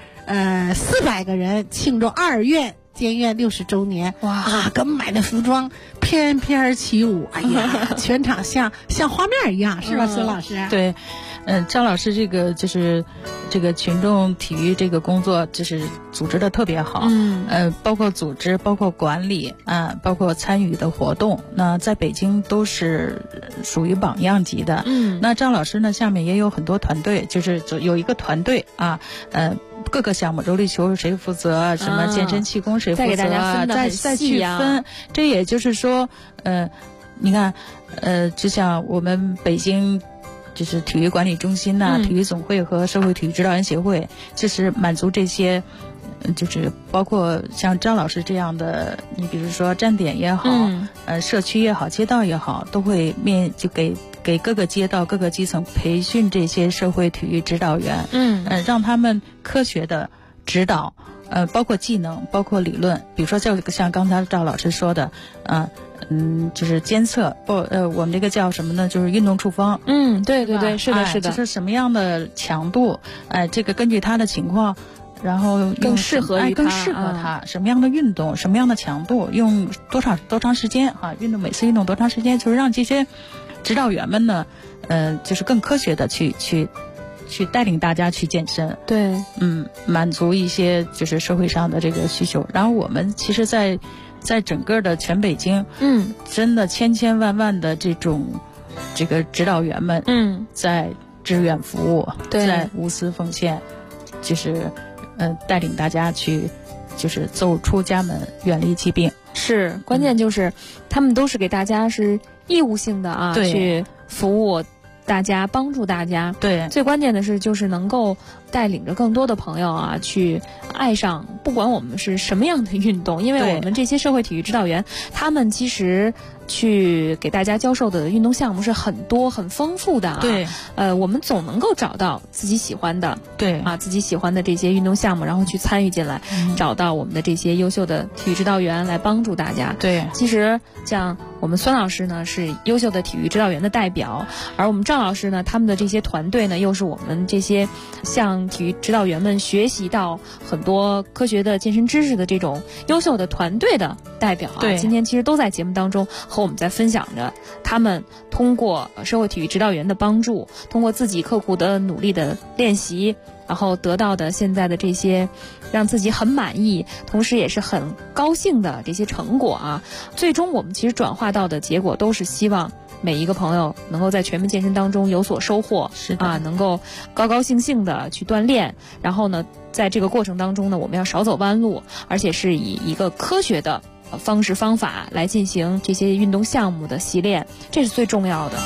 400个人庆祝2月监院60周年。哇，给我们买的服装翩翩起舞，哎呀，全场像画面一样，是吧，孙老师？ 对。张老师这个就是这个群众体育这个工作就是组织的特别好，包括组织，包括管理啊，包括参与的活动，那在北京都是属于榜样级的。那张老师呢，下面也有很多团队，就是有一个团队啊，各个项目，柔力球谁负责，什么健身气功谁负责， 再给大家分得很再细去分。这也就是说，你看，就像我们北京。就是体育管理中心呐、体育总会和社会体育指导员协会，就是满足这些，就是包括像张老师这样的，你比如说站点也好，社区也好，街道也好，都会就给各个街道、各个基层培训这些社会体育指导员，让他们科学的指导，包括技能，包括理论，比如说像刚才赵老师说的，就是监测，我们这个叫什么呢？就是运动处方。 对对对，是的，是的。 就是什么样的强度，这个根据他的情况，然后更适合于更适合他什么样的运动，什么样的强度，用多长时间啊？每次运动多长时间？就是让这些指导员们呢，就是更科学的去带领大家去健身。 对， 满足一些就是社会上的这个需求。然后我们其实在整个的全北京，真的千万的这个指导员们，在志愿服务，在无私奉献，就是带领大家去，就是走出家门，远离疾病。 是，关键就是他们都是给大家是义务性的啊，去服务大家，帮助大家。 对， 最关键的是就是能够带领着更多的朋友啊，去爱上不管我们是什么样的运动，因为我们这些社会体育指导员，他们其实去给大家教授的运动项目是很多很丰富的啊。 对， 我们总能够找到自己喜欢的， 对啊，自己喜欢的这些运动项目，然后去参与进来，找到我们的这些优秀的体育指导员来帮助大家。 对， 其实像我们孙老师呢是优秀的体育指导员的代表，而我们赵老师呢，他们的这些团队呢，又是我们这些向体育指导员们学习到很多科学的健身知识的这种优秀的团队的代表啊。 对， 今天其实都在节目当中和我们在分享着他们通过社会体育指导员的帮助，通过自己刻苦的努力的练习，然后得到的现在的这些让自己很满意，同时也是很高兴的这些成果啊。最终我们其实转化到的结果都是希望每一个朋友能够在全民健身当中有所收获， 是的， 能够高高兴兴的去锻炼，然后呢，在这个过程当中呢，我们要少走弯路，而且是以一个科学的方式方法来进行这些运动项目的习练，这是最重要的。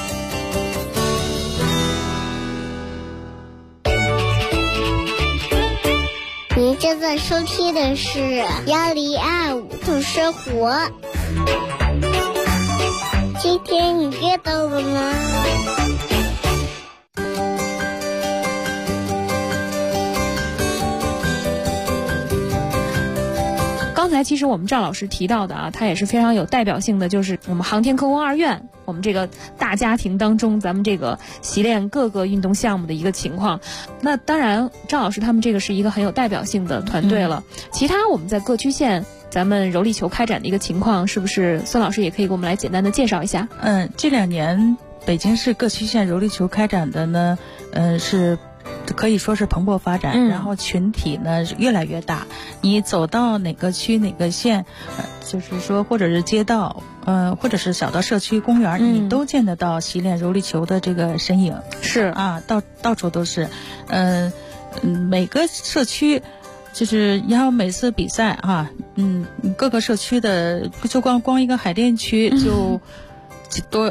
您正在收听的是1025度生活。今天你阅到了吗？ 刚才才其实我们赵老师提到的啊，它也是非常有代表性的，就是我们航天科工2院，我们这个大家庭当中，咱们这个习练各个运动项目的一个情况。那当然，赵老师他们这个是一个很有代表性的团队了。其他我们在各区县，咱们柔力球开展的一个情况，是不是孙老师也可以给我们来简单的介绍一下？ 这2年北京市各区县柔力球开展的呢，是可以说是蓬勃发展，然后群体呢越来越大。你走到哪个区哪个县，就是说或者是街道，或者是小到社区公园，你都见得到习练柔力球的这个身影。 是啊，到处都是。每个社区，就是然后每次比赛啊，各个社区的就光一个海淀区就多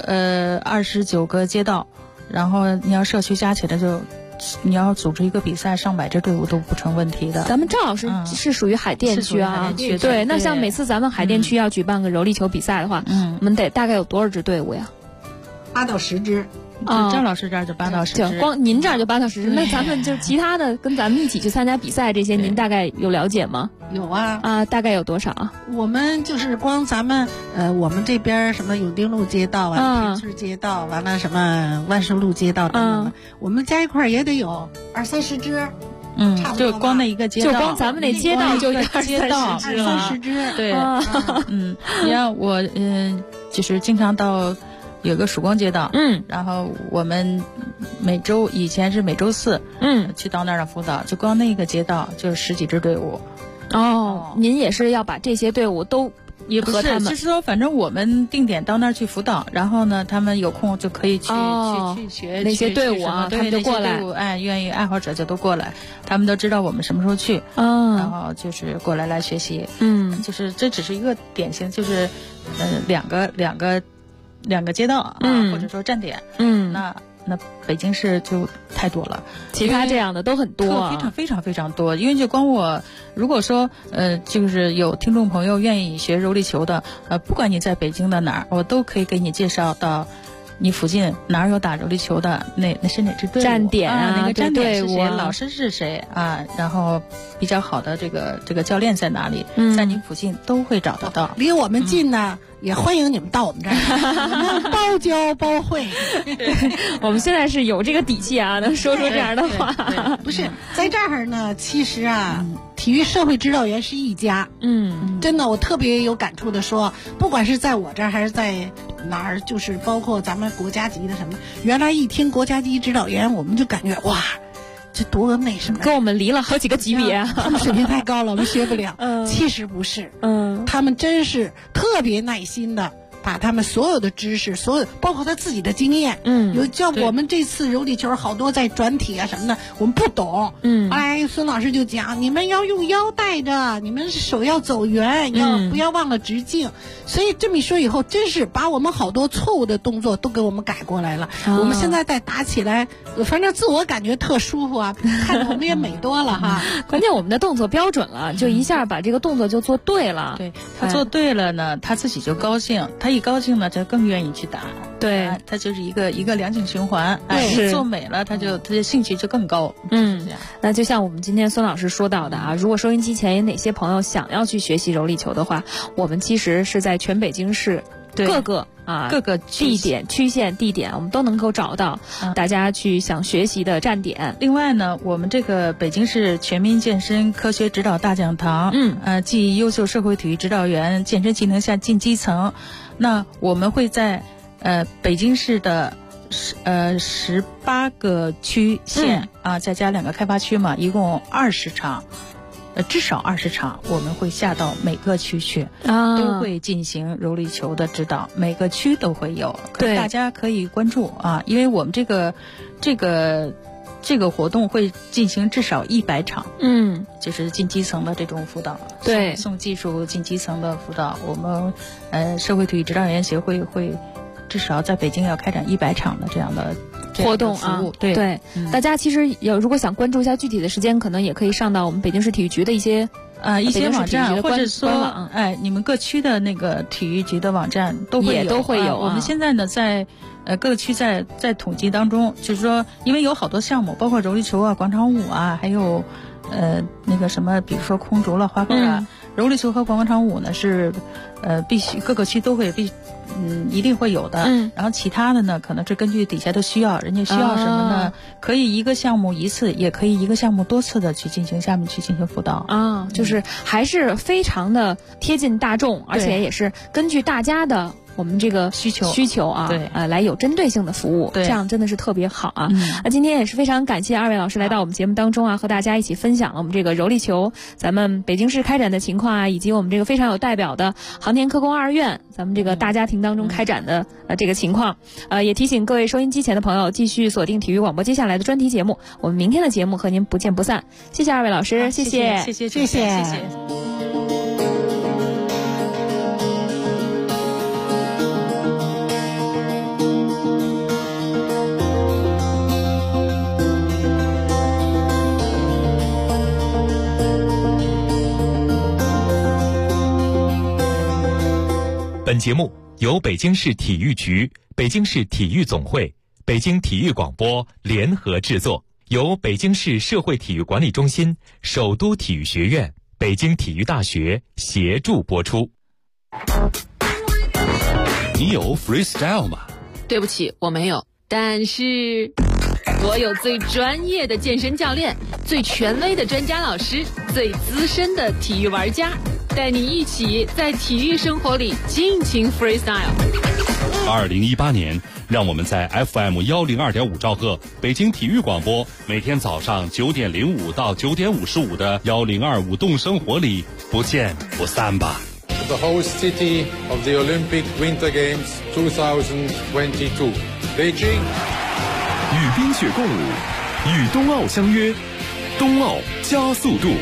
29个街道，然后你要社区加起来就。你要组织一个比赛，上百支队伍都不成问题的。 咱们赵老师是属于海淀区啊，对。那像每次咱们海淀区要举办个柔力球比赛的话，我们得大概有多少支队伍呀 ？8到10支。 赵老师这儿就8到10支， 光您这儿就8到10支。那咱们就其他的跟咱们一起去参加比赛这些，您大概有了解吗？ 有啊。 大概有多少啊？ 我们就是光咱们我们这边什么永定路街道啊、天村街道，完了什么万寿路街道等等的，我们加一块也得有20-30支。差不多就光那一个街道， 就光咱们那街道就 20-30支了。 20-30支， 对。你看我就是经常到。有个曙光街道，然后我们以前是每周4，去到那儿辅导，就光那个街道就是10几支队伍。 您也是要把这些队伍都也不是，就是说反正我们定点到那儿去辅导，然后呢，他们有空就可以去学那些队伍啊，他们就过来， 愿意爱好者就都过来，他们都知道我们什么时候去，然后就是过来学习，就是这只是一个典型，就是两个街道啊，或者说站点，那北京市就太多了， 其他这样的都很多， 非常非常非常多。因为就光我，如果说就是有听众朋友愿意学柔力球的，不管你在北京的哪儿，我都可以给你介绍到你附近哪儿有打柔力球的，那是哪支队伍站点那个站点是谁，老师是谁啊？然后比较好的这个教练在哪里，在你附近都会找得到。 离我们近呢。也欢迎你们到我们这儿，我们包教包会。 我们现在是有这个底气啊，能说这样的话。 不是在这儿呢，其实啊，体育社会指导员是一家。真的，我特别有感触的说，不管是在我这儿还是在哪儿，就是包括咱们国家级的什么，原来一听国家级指导员，我们就感觉哇。这多那什么， 跟我们离了好几个级别， 他们水平太高了，我们学不了。其实不是，他们真是特别耐心的，把他们所有的知识，包括他自己的经验，有叫我们这次柔力球好多在转体啊什么的，我们不懂，孙老师就讲，你们要用腰带着，你们手要走圆，不要忘了直径。所以这么一说以后，真是把我们好多错误的动作都给我们改过来了。我们现在再打起来，反正自我感觉特舒服啊，看着我们也美多了哈。 关键我们的动作标准了，就一下把这个动作就做对了。 对，他做对了呢，他自己就高兴，他一高兴呢，就更愿意去打。 对， 他就是一个良性循环。做美了，他的兴趣就更高。 那就像我们今天孙老师说到的啊，如果收音机前有哪些朋友想要去学习柔力球的话，我们其实是在全北京市各个地点、区县地点，我们都能够找到大家去想学习的站点。 另外呢，我们这个北京市全民健身科学指导大讲堂，继优秀社会体育指导员健身技能下进基层，那我们会在北京市的18个区县再加2个开发区嘛，一共20场。至少20场，我们会下到每个区去，都会进行柔力球的指导，每个区都会有， 对， 大家可以关注啊，因为我们这个活动会进行至少100场，就是进基层的这种辅导， 对， 送技术进基层的辅导，我们社会体育指导员协会会至少在北京要开展100场的这样的活动啊，对，大家其实如果想关注一下具体的时间，可能也可以上到我们北京市体育局的一些网站，或者说你们各区的那个体育局的网站都会有。我们现在呢在各个区在统计当中，就是说因为有好多项目，包括柔力球啊、广场舞啊，还有那个什么，比如说空竹了、滑板啊， 柔力球和广场舞呢是，必须各个区都会一定会有的。然后其他的呢，可能是根据底下的需要，人家需要什么呢？可以一个项目一次，也可以一个项目多次的去进行下面去进行辅导。 就是还是非常的贴近大众，而且也是根据大家的我们这个需求啊， 对， 来有针对性的服务，这样真的是特别好啊。今天也是非常感谢二位老师来到我们节目当中啊，和大家一起分享了我们这个柔力球咱们北京市开展的情况啊，以及我们这个非常有代表的航天科工二院咱们这个大家庭当中开展的这个情况。也提醒各位收音机前的朋友继续锁定体育广播接下来的专题节目，我们明天的节目和您不见不散。谢谢二位老师，谢谢。 本节目由北京市体育局、北京市体育总会、北京体育广播联合制作，由北京市社会体育管理中心、首都体育学院、北京体育大学协助播出。 你有 freestyle 吗？ 对不起，我没有。但是我有最专业的健身教练，最权威的专家老师，最资深的体育玩家，带你一起在体育生活里尽情 freestyle。 2018年，让我们在 FM 102.5兆赫北京体育广播，每天早上9点05到9点55的1025舞动生活里不见不散吧。 The host city of the Olympic Winter Games 2022, Beijing。 与冰雪共舞，与冬奥相约，冬奥加速度。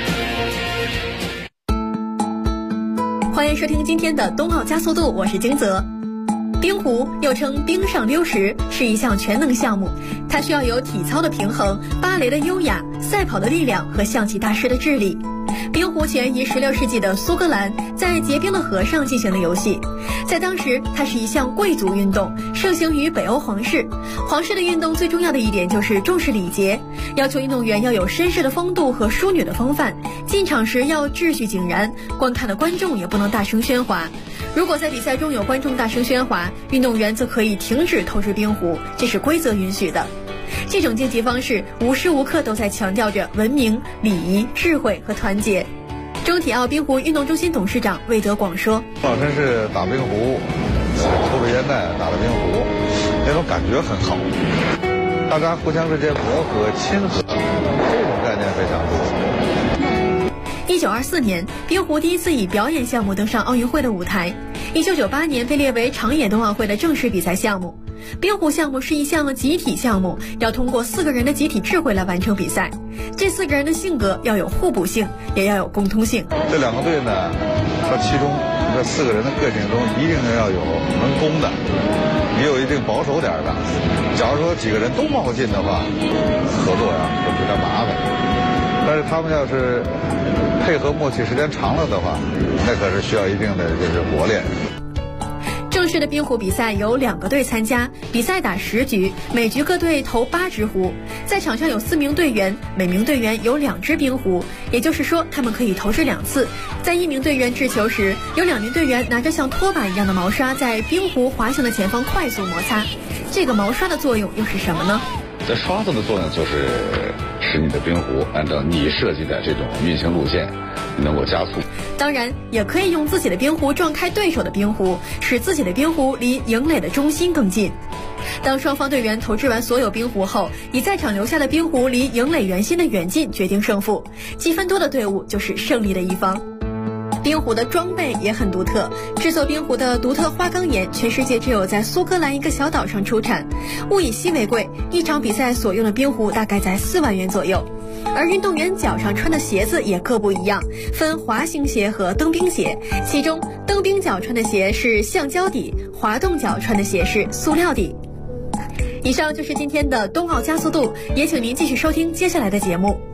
欢迎收听今天的冬奥加速度，我是金泽。冰壶又称冰上溜石，是一项全能项目，它需要有体操的平衡、芭蕾的优雅、赛跑的力量和象棋大师的智力。冰壶起源于16世纪的苏格兰，在结冰的河上进行的游戏。在当时，它是一项贵族运动，盛行于北欧皇室。皇室的运动最重要的一点就是重视礼节，要求运动员要有绅士的风度和淑女的风范，进场时要秩序井然，观看的观众也不能大声喧哗。如果在比赛中有观众大声喧哗，运动员则可以停止投掷冰壶，这是规则允许的。这种竞技方式无时无刻都在强调着文明、礼仪、智慧和团结。中体奥冰壶运动中心董事长魏德广说：“ 老真是打冰壶，抽着烟袋打着冰壶，那种感觉很好，大家互相之间磨合、亲和，这种概念非常多。” 1924年，冰壶第一次以表演项目登上奥运会的舞台。1998年被列为长野冬奥会的正式比赛项目。冰壶项目是一项集体项目，要通过4个人的集体智慧来完成比赛。这4个人的性格要有互补性，也要有共通性。 这2个队呢，它其中这4个人的个性中，一定要有能攻的，也有一定保守点的。假如说几个人都冒进的话，合作呀就比较麻烦。但是他们要是配合默契时间长了的话，那可是需要一定的就是磨练。 正式的冰壶比赛有2个队参加，比赛打10局，每局各队投8只壶。在场上有4名队员，每名队员有2只冰壶，也就是说他们可以投掷2次。在1名队员掷球时，有2名队员拿着像拖把一样的毛刷在冰壶滑行的前方快速摩擦。这个毛刷的作用又是什么呢？ 这刷子的作用就是使你的冰壶按照你设计的这种运行路线能够加速。 当然也可以用自己的冰壶撞开对手的冰壶，使自己的冰壶离营垒的中心更近。当双方队员投掷完所有冰壶后，以在场留下的冰壶离营垒圆心的远近决定胜负，积分多的队伍就是胜利的一方。冰壶的装备也很独特，制作冰壶的独特花岗岩全世界只有在苏格兰一个小岛上出产，物以稀为贵，一场比赛所用的冰壶大概在4万元左右。而运动员脚上穿的鞋子也各不一样，分滑行鞋和蹬冰鞋，其中蹬冰脚穿的鞋是橡胶底，滑动脚穿的鞋是塑料底。以上就是今天的冬奥加速度，也请您继续收听接下来的节目。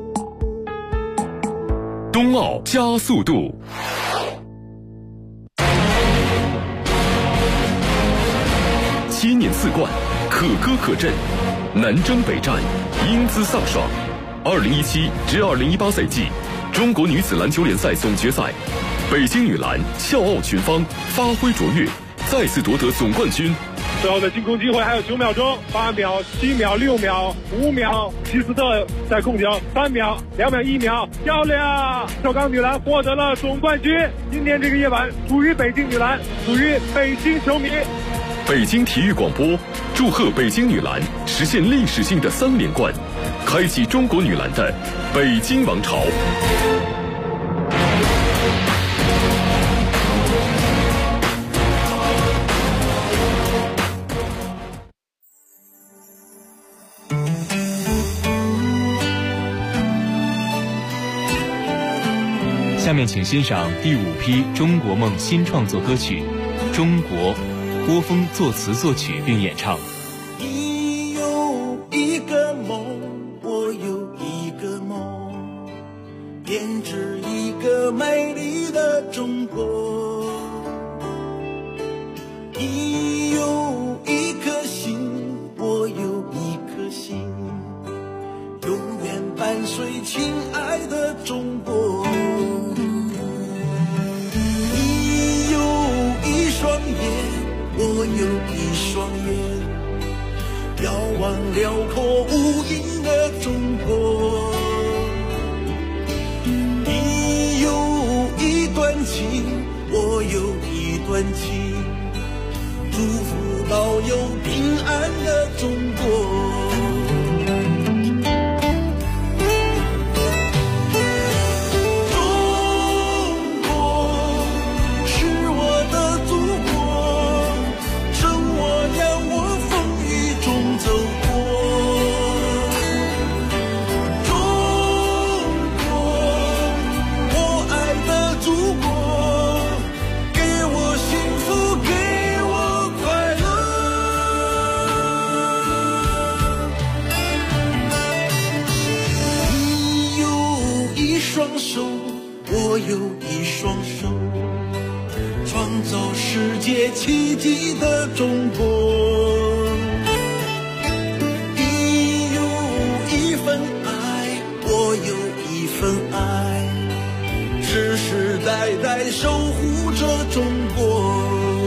冬奥加速度。7年4冠，可歌可阵，南征北战，英姿飒爽。2017至2018赛季， 中国女子篮球联赛总决赛，北京女篮笑傲群芳，发挥卓越，再次夺得总冠军。 最后的进攻机会还有9秒钟，8秒、7秒、6秒、5秒，希斯特在控球，3秒、2秒、1秒，漂亮！首钢女篮获得了总冠军。今天这个夜晚属于北京女篮，属于北京球迷。 北京体育广播祝贺北京女篮实现历史性的3连冠，开启中国女篮的北京王朝。 下面请欣赏第5批中国梦新创作歌曲《中国》，郭峰作词作曲并演唱。 你有一个梦，我有一个梦，编织一个美丽的中国。你有一颗心，我有一颗心，永远伴随亲爱的中国。我有一双眼，遥望辽阔无垠的中国。你有一段情，我有一段情，祝福保佑平安的中国。我有一双手，创造世界奇迹的中国。你有一份爱，我有一份爱，世世代代守护着中国。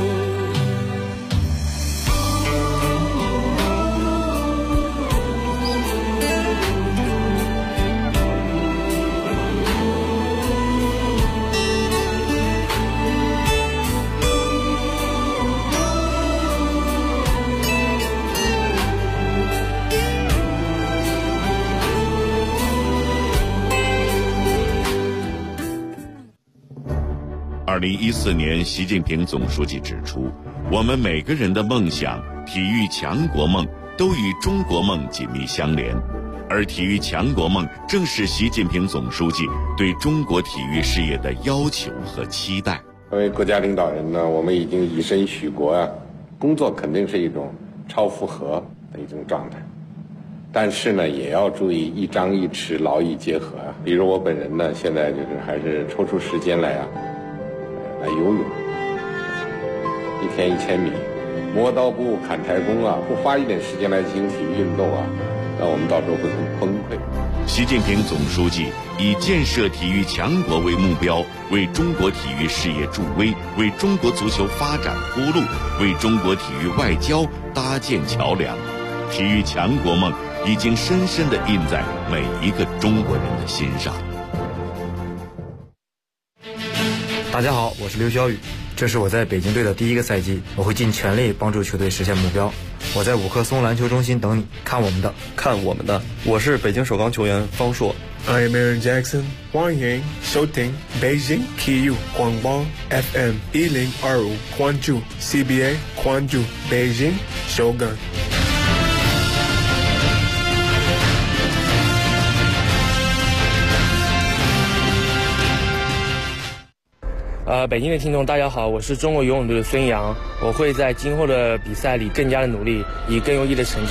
2014年，习近平总书记指出，我们每个人的梦想、体育强国梦都与中国梦紧密相连，而体育强国梦正是习近平总书记对中国体育事业的要求和期待。 作为国家领导人呢，我们已经以身许国啊，工作肯定是一种超负荷的一种状态，但是呢，也要注意一张一弛，劳逸结合啊。比如我本人呢，现在还是抽出时间来游泳，1天1000米，磨刀不误砍柴工啊，不花一点时间来进行体育运动啊，那我们到时候会很崩溃。 习近平总书记以建设体育强国为目标，为中国体育事业助威，为中国足球发展铺路，为中国体育外交搭建桥梁。体育强国梦已经深深地印在每一个中国人的心上。 大家好，我是刘晓宇，这是我在北京队的第1个赛季，我会尽全力帮助球队实现目标。我在五棵松篮球中心等你，看我们的。 我是北京首钢球员方硕。 I am Aaron Jackson， 欢迎收听北京体育广播 FM 1025，关注 CBA， 关注北京首钢。 北京的听众大家好，我是中国游泳队的孙杨，我会在今后的比赛里更加的努力，以更优异的成绩